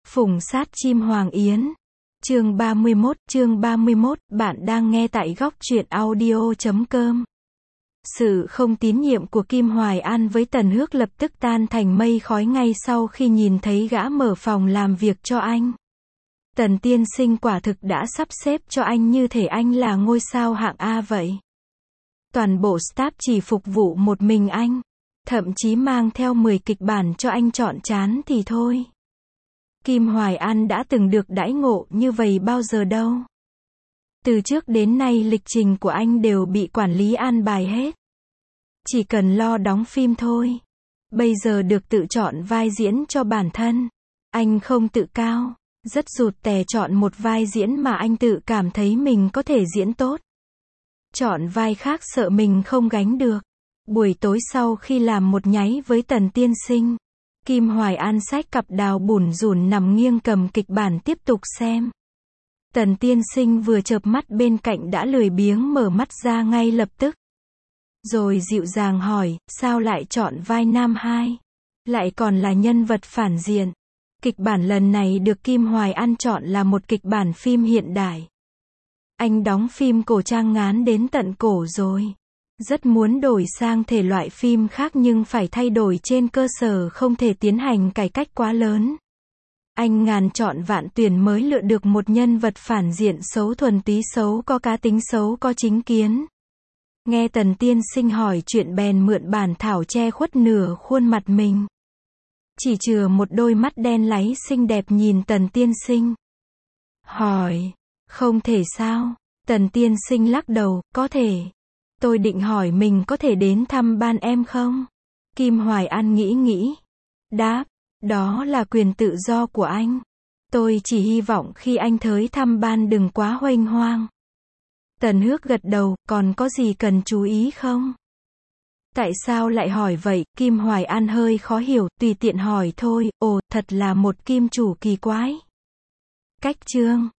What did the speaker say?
Phùng sát chim Hoàng Yến. Chương 31, bạn đang nghe tại góc truyện audio.com. Sự không tín nhiệm của Kim Hoài An với Tần Hước lập tức tan thành mây khói ngay sau khi nhìn thấy gã mở phòng làm việc cho anh. Tần tiên sinh quả thực đã sắp xếp cho anh như thể anh là ngôi sao hạng A vậy. Toàn bộ staff chỉ phục vụ một mình anh. Thậm chí mang theo 10 kịch bản cho anh chọn chán thì thôi. Kim Hoài An đã từng được đãi ngộ như vậy bao giờ đâu. Từ trước đến nay lịch trình của anh đều bị quản lý an bài hết. Chỉ cần lo đóng phim thôi. Bây giờ được tự chọn vai diễn cho bản thân. Anh không tự cao, rất rụt rè chọn một vai diễn mà anh tự cảm thấy mình có thể diễn tốt. Chọn vai khác sợ mình không gánh được. Buổi tối sau khi làm một nháy với Tần tiên sinh, Kim Hoài An xách cặp đào bủn rủn nằm nghiêng cầm kịch bản tiếp tục xem. Tần tiên sinh vừa chợp mắt bên cạnh đã lười biếng mở mắt ra ngay lập tức. Rồi dịu dàng hỏi, sao lại chọn vai nam hai? Lại còn là nhân vật phản diện. Kịch bản lần này được Kim Hoài An chọn là một kịch bản phim hiện đại. Anh đóng phim cổ trang ngán đến tận cổ rồi. Rất muốn đổi sang thể loại phim khác nhưng phải thay đổi trên cơ sở không thể tiến hành cải cách quá lớn. Anh ngàn chọn vạn tuyển mới lựa được một nhân vật phản diện xấu thuần túy, xấu có cá tính, xấu có chính kiến. Nghe Tần tiên sinh hỏi chuyện bèn mượn bản thảo che khuất nửa khuôn mặt mình. Chỉ chừa một đôi mắt đen láy xinh đẹp nhìn Tần tiên sinh. Hỏi, không thể sao? Tần tiên sinh lắc đầu, có thể. Tôi định hỏi mình có thể đến thăm ban em không? Kim Hoài An nghĩ. Đáp, đó là quyền tự do của anh. Tôi chỉ hy vọng khi anh tới thăm ban đừng quá huênh hoang. Tần Hước gật đầu, còn có gì cần chú ý không? Tại sao lại hỏi vậy? Kim Hoài An hơi khó hiểu, tùy tiện hỏi thôi. Ồ, thật là một kim chủ kỳ quái. Cách chương